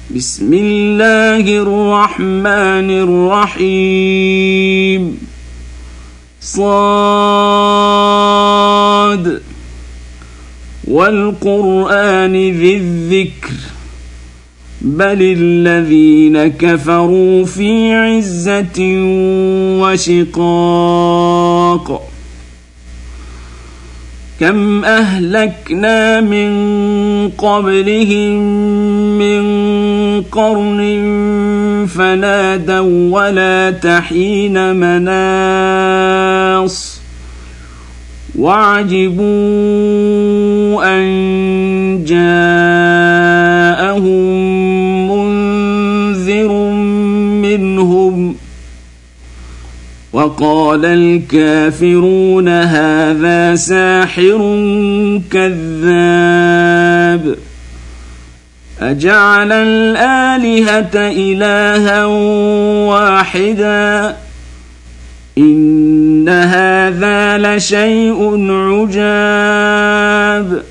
بسم الله الرحمن الرحيم صاد والقرآن ذي الذكر بل الذين كفروا في عزة وشقاق كم أهلكنا من قبلهم من قرن فنادوا ولا تحين مناص وعجبوا أن جاءهم منذر منهم وقال الكافرون هذا ساحر كذاب أجعل الآلهة إلها واحدا إن هذا لشيء عجاب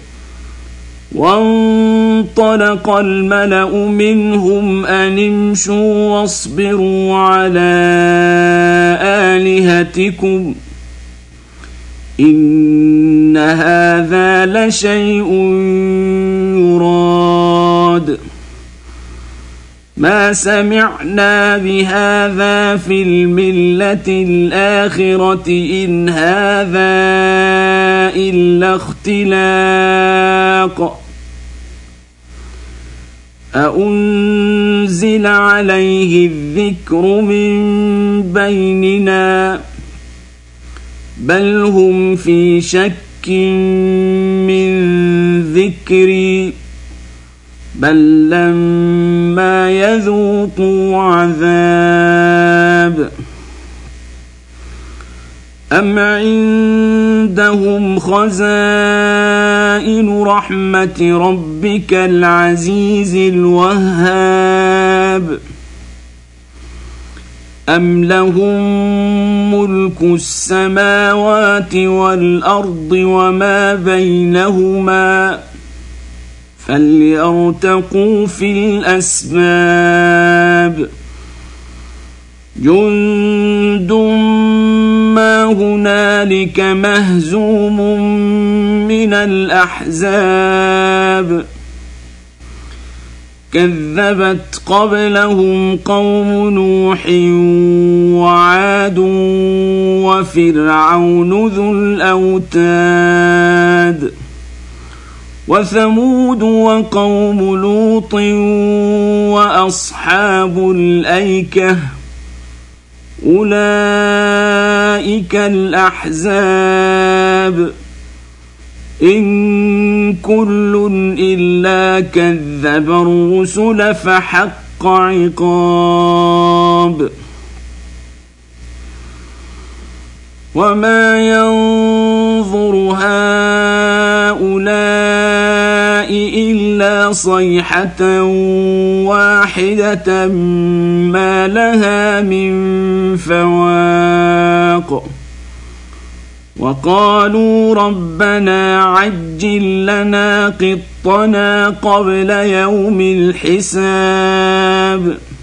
وانطلق الملأ منهم أن امشوا واصبروا على آلهتكم إن هذا لشيء يراد ما سمعنا بهذا في الملة الآخرة إن هذا إلا اختلاق أأنزل عليه الذكر من بيننا بل هم في شك من ذكري بل لما يذوقوا عذاب أم عندهم خزائن رحمة ربك العزيز الوهاب أم لهم ملك السماوات والأرض وما بينهما فليرتقوا في الأسباب جند ما هنالك مهزوم من الأحزاب كذبت قبلهم قوم نوح وعاد وفرعون ذو الأوتاد وثمود وقوم لوط وأصحاب الأيكة أولئك الأحزاب إن كل إلا كذب الرسل فحق عقاب وما ينظر هؤلاء إلا صيحة واحدة ما لها من فواق وقالوا ربنا عجل لنا قطنا قبل يوم الحساب